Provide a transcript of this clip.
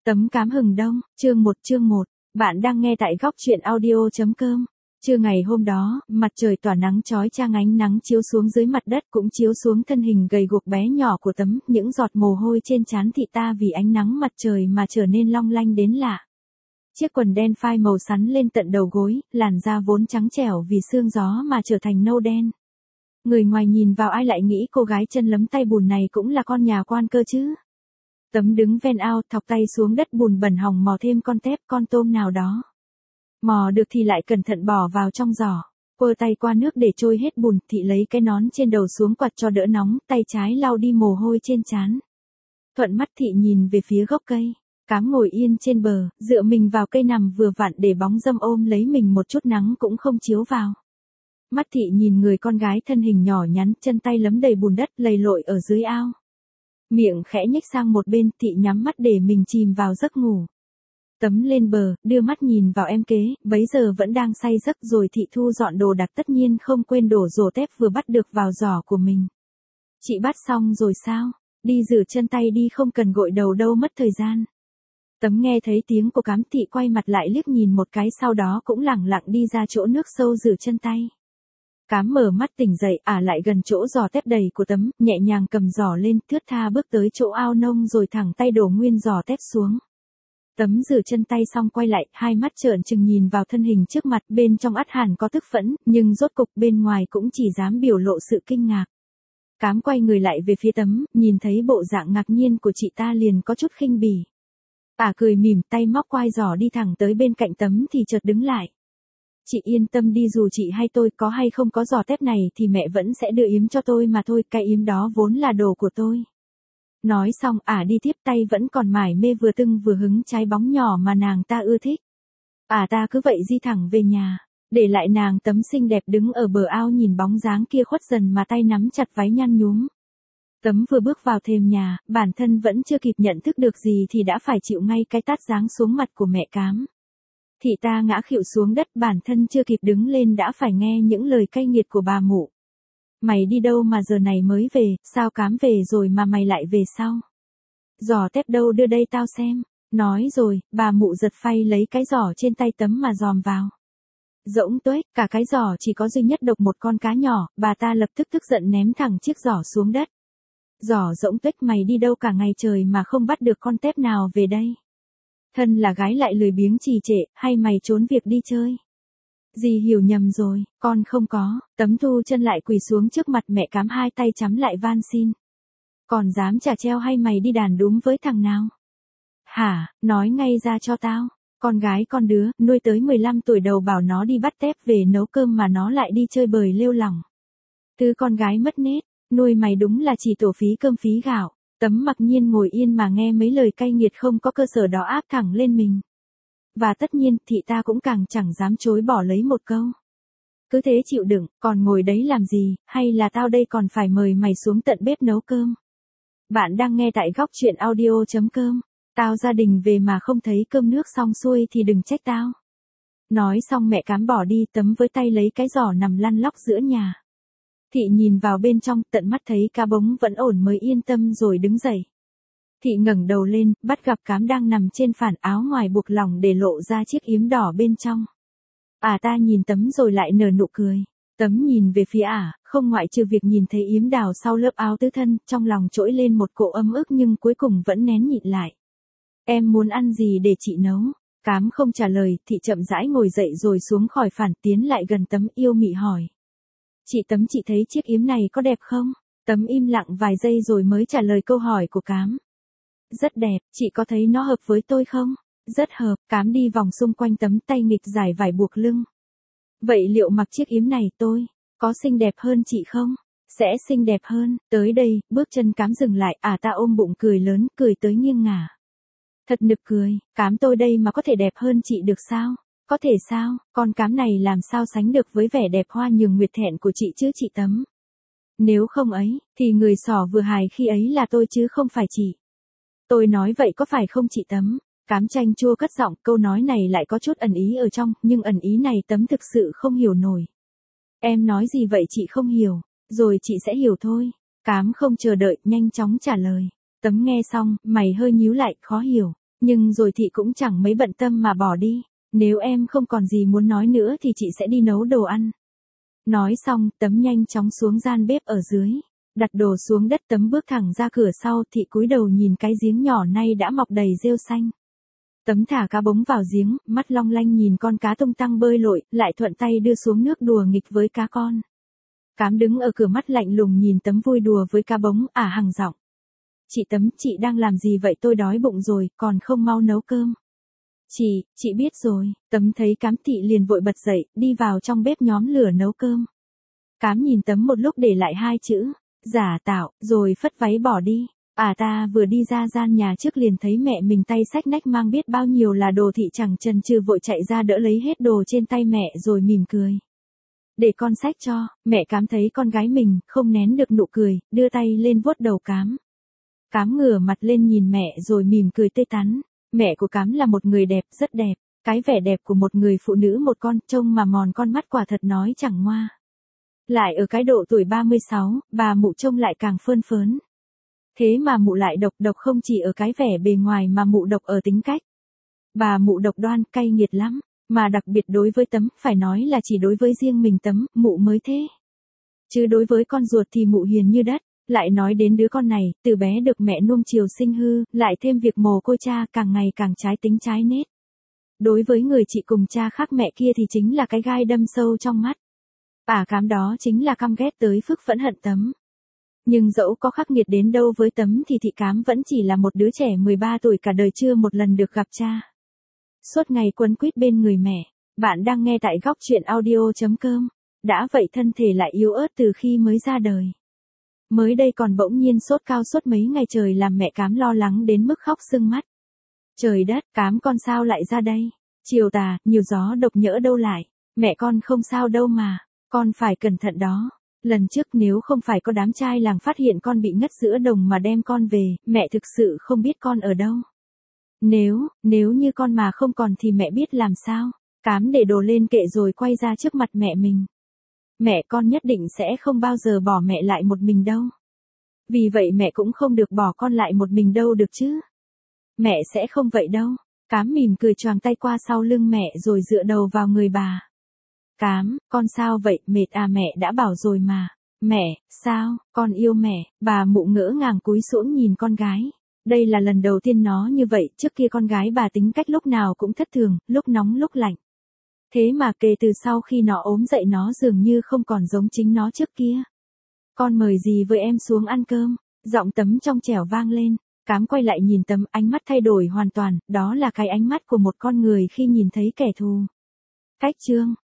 Tấm cám hừng đông, chương 1, bạn đang nghe tại góc truyện audio.com. Trưa ngày hôm đó, mặt trời tỏa nắng chói chang, ánh nắng chiếu xuống dưới mặt đất cũng chiếu xuống thân hình gầy guộc bé nhỏ của Tấm, những giọt mồ hôi trên trán thị ta vì ánh nắng mặt trời mà trở nên long lanh đến lạ. Chiếc quần đen phai màu sắn lên tận đầu gối, làn da vốn trắng trẻo vì sương gió mà trở thành nâu đen. Người ngoài nhìn vào ai lại nghĩ cô gái chân lấm tay bùn này cũng là con nhà quan cơ chứ. Tấm đứng ven ao, thọc tay xuống đất bùn bẩn hòng mò thêm con tép, con tôm nào đó. Mò được thì lại cẩn thận bỏ vào trong giỏ, quơ tay qua nước để trôi hết bùn, thị lấy cái nón trên đầu xuống quạt cho đỡ nóng, tay trái lau đi mồ hôi trên trán. Thuận mắt thị nhìn về phía gốc cây, cám ngồi yên trên bờ, dựa mình vào cây nằm vừa vặn để bóng râm ôm lấy mình, một chút nắng cũng không chiếu vào. Mắt thị nhìn người con gái thân hình nhỏ nhắn, chân tay lấm đầy bùn đất lầy lội ở dưới ao. Miệng khẽ nhếch sang một bên, thị nhắm mắt để mình chìm vào giấc ngủ. Tấm lên bờ, đưa mắt nhìn vào em kế, bấy giờ vẫn đang say giấc, rồi thị thu dọn đồ đạc, tất nhiên không quên đổ rổ tép vừa bắt được vào giỏ của mình. Chị bắt xong rồi sao? Đi rửa chân tay đi, không cần gội đầu đâu, mất thời gian. Tấm nghe thấy tiếng của cám, thị quay mặt lại liếc nhìn một cái, sau đó cũng lẳng lặng đi ra chỗ nước sâu rửa chân tay. Cám mở mắt tỉnh dậy, lại gần chỗ giỏ tép đầy của Tấm, nhẹ nhàng cầm giỏ lên, thướt tha bước tới chỗ ao nông rồi thẳng tay đổ nguyên giỏ tép xuống. Tấm rửa chân tay xong quay lại, hai mắt trợn trừng nhìn vào thân hình trước mặt, bên trong ắt hẳn có tức phẫn, nhưng rốt cục bên ngoài cũng chỉ dám biểu lộ sự kinh ngạc. Cám quay người lại về phía Tấm, nhìn thấy bộ dạng ngạc nhiên của chị ta liền có chút khinh bỉ. Cười mỉm, tay móc quai giỏ đi thẳng tới bên cạnh Tấm thì chợt đứng lại. Chị yên tâm đi, dù chị hay tôi có hay không có giỏ tép này thì mẹ vẫn sẽ đưa yếm cho tôi mà thôi, cái yếm đó vốn là đồ của tôi. Nói xong, đi tiếp, tay vẫn còn mải mê vừa tưng vừa hứng trái bóng nhỏ mà nàng ta ưa thích. Ta cứ vậy di thẳng về nhà, để lại nàng Tấm xinh đẹp đứng ở bờ ao nhìn bóng dáng kia khuất dần mà tay nắm chặt váy nhăn nhúm. Tấm vừa bước vào thềm nhà, bản thân vẫn chưa kịp nhận thức được gì thì đã phải chịu ngay cái tát giáng xuống mặt của mẹ Cám. Thị ta ngã khuỵu xuống đất, bản thân chưa kịp đứng lên đã phải nghe những lời cay nghiệt của bà mụ. Mày đi đâu mà giờ này mới về, sao Cám về rồi mà mày lại về sau? Giỏ tép đâu, đưa đây tao xem. Nói rồi, bà mụ giật phay lấy cái giỏ trên tay Tấm mà dòm vào. Rỗng tuếch, cả cái giỏ chỉ có duy nhất độc một con cá nhỏ, bà ta lập tức tức giận ném thẳng chiếc giỏ xuống đất. Giỏ rỗng tuếch, mày đi đâu cả ngày trời mà không bắt được con tép nào về đây? Thân là gái lại lười biếng trì trệ, hay mày trốn việc đi chơi? Dì hiểu nhầm rồi, con không có. Tấm thu chân lại quỳ xuống trước mặt mẹ Cám, hai tay chắm lại van xin. Còn dám chả treo hay mày đi đàn đúng với thằng nào? Hả, nói ngay ra cho tao. Con gái con đứa, nuôi tới 15 tuổi đầu bảo nó đi bắt tép về nấu cơm mà nó lại đi chơi bời lêu lỏng. Thứ con gái mất nết, nuôi mày đúng là chỉ tổ phí cơm phí gạo. Tấm mặc nhiên ngồi yên mà nghe mấy lời cay nghiệt không có cơ sở đó áp thẳng lên mình. Và tất nhiên, thị ta cũng càng chẳng dám chối bỏ lấy một câu. Cứ thế chịu đựng, còn ngồi đấy làm gì, hay là tao đây còn phải mời mày xuống tận bếp nấu cơm? Bạn đang nghe tại góc truyện audio.com. Tao gia đình về mà không thấy cơm nước xong xuôi thì đừng trách tao. Nói xong mẹ Cám bỏ đi, Tấm với tay lấy cái giỏ nằm lăn lóc giữa nhà. Thị nhìn vào bên trong, tận mắt thấy cá bống vẫn ổn mới yên tâm rồi đứng dậy. Thị ngẩng đầu lên, bắt gặp Cám đang nằm trên phản, áo ngoài buộc lỏng để lộ ra chiếc yếm đỏ bên trong. Ta nhìn Tấm rồi lại nở nụ cười. Tấm nhìn về phía không ngoại trừ việc nhìn thấy yếm đào sau lớp áo tứ thân, trong lòng trỗi lên một cỗ ấm ức nhưng cuối cùng vẫn nén nhịn lại. Em muốn ăn gì để chị nấu? Cám không trả lời, thị chậm rãi ngồi dậy rồi xuống khỏi phản, tiến lại gần Tấm yêu mị hỏi. Chị Tấm, chị thấy chiếc yếm này có đẹp không? Tấm im lặng vài giây rồi mới trả lời câu hỏi của Cám. Rất đẹp, chị có thấy nó hợp với tôi không? Rất hợp. Cám đi vòng xung quanh Tấm, tay nghịch giải vải buộc lưng. Vậy liệu mặc chiếc yếm này tôi có xinh đẹp hơn chị không? Sẽ xinh đẹp hơn. Tới đây, bước chân Cám dừng lại, ta ôm bụng cười lớn, cười tới nghiêng ngả. Thật nực cười, Cám tôi đây mà có thể đẹp hơn chị được sao? Có thể sao, con Cám này làm sao sánh được với vẻ đẹp hoa nhường nguyệt thẹn của chị chứ chị Tấm? Nếu không ấy, thì người sỏ vừa hài khi ấy là tôi chứ không phải chị. Tôi nói vậy có phải không chị Tấm? Cám chanh chua cất giọng, câu nói này lại có chút ẩn ý ở trong, nhưng ẩn ý này Tấm thực sự không hiểu nổi. Em nói gì vậy chị không hiểu, rồi chị sẽ hiểu thôi. Cám không chờ đợi, nhanh chóng trả lời. Tấm nghe xong, mày hơi nhíu lại, khó hiểu. Nhưng rồi thị cũng chẳng mấy bận tâm mà bỏ đi. Nếu em không còn gì muốn nói nữa thì chị sẽ đi nấu đồ ăn. Nói xong, Tấm nhanh chóng xuống gian bếp ở dưới. Đặt đồ xuống đất, Tấm bước thẳng ra cửa sau, thị cúi đầu nhìn cái giếng nhỏ nay đã mọc đầy rêu xanh. Tấm thả cá bống vào giếng, mắt long lanh nhìn con cá tung tăng bơi lội, lại thuận tay đưa xuống nước đùa nghịch với cá con. Cám đứng ở cửa mắt lạnh lùng nhìn Tấm vui đùa với cá bống, hằng giọng. Chị Tấm, chị đang làm gì vậy? Tôi đói bụng rồi, còn không mau nấu cơm. Chị biết rồi. Tấm thấy Cám thị liền vội bật dậy, đi vào trong bếp nhóm lửa nấu cơm. Cám nhìn Tấm một lúc để lại hai chữ, giả tạo, rồi phất váy bỏ đi. Ta vừa đi ra gian nhà trước liền thấy mẹ mình tay xách nách mang biết bao nhiêu là đồ, thị chẳng chần chừ vội chạy ra đỡ lấy hết đồ trên tay mẹ rồi mỉm cười. Để con xách cho. Mẹ Cám thấy con gái mình, không nén được nụ cười, đưa tay lên vuốt đầu Cám. Cám ngửa mặt lên nhìn mẹ rồi mỉm cười tươi tắn. Mẹ của Cám là một người đẹp, rất đẹp. Cái vẻ đẹp của một người phụ nữ một con, trông mà mòn con mắt quả thật nói chẳng ngoa. Lại ở cái độ tuổi 36, bà mụ trông lại càng phơn phớn. Thế mà mụ lại độc không chỉ ở cái vẻ bề ngoài mà mụ độc ở tính cách. Bà mụ độc đoan, cay nghiệt lắm. Mà đặc biệt đối với Tấm, phải nói là chỉ đối với riêng mình Tấm, mụ mới thế. Chứ đối với con ruột thì mụ hiền như đất. Lại nói đến đứa con này, từ bé được mẹ nuông chiều sinh hư, lại thêm việc mồ côi cha càng ngày càng trái tính trái nết. Đối với người chị cùng cha khác mẹ kia thì chính là cái gai đâm sâu trong mắt. Cám đó chính là căm ghét tới phức phẫn hận Tấm. Nhưng dẫu có khắc nghiệt đến đâu với Tấm thì thị Cám vẫn chỉ là một đứa trẻ 13 tuổi cả đời chưa một lần được gặp cha. Suốt ngày quấn quýt bên người mẹ. Bạn đang nghe tại góc truyện audio.com. Đã vậy thân thể lại yếu ớt từ khi mới ra đời. Mới đây còn bỗng nhiên sốt cao suốt mấy ngày trời làm mẹ Cám lo lắng đến mức khóc sưng mắt. Trời đất, Cám con sao lại ra đây? Chiều tà, nhiều gió độc nhỡ đâu lại. Mẹ con không sao đâu mà. Con phải cẩn thận đó. Lần trước nếu không phải có đám trai làng phát hiện con bị ngất giữa đồng mà đem con về, mẹ thực sự không biết con ở đâu. Nếu như con mà không còn thì mẹ biết làm sao? Cám để đồ lên kệ rồi quay ra trước mặt mẹ mình. Mẹ con nhất định sẽ không bao giờ bỏ mẹ lại một mình đâu. Vì vậy mẹ cũng không được bỏ con lại một mình đâu được chứ. Mẹ sẽ không vậy đâu. Cám mỉm cười choàng tay qua sau lưng mẹ rồi dựa đầu vào người bà. Cám, con sao vậy? Mệt mẹ đã bảo rồi mà. Mẹ, sao? Con yêu mẹ. Bà mụ ngỡ ngàng cúi xuống nhìn con gái. Đây là lần đầu tiên nó như vậy, trước kia con gái bà tính cách lúc nào cũng thất thường, lúc nóng lúc lạnh. Thế mà kể từ sau khi nó ốm dậy nó dường như không còn giống chính nó trước kia. Con mời gì với em xuống ăn cơm? Giọng Tấm trong trẻo vang lên. Cám quay lại nhìn Tấm, ánh mắt thay đổi hoàn toàn, đó là cái ánh mắt của một con người khi nhìn thấy kẻ thù. Cách chương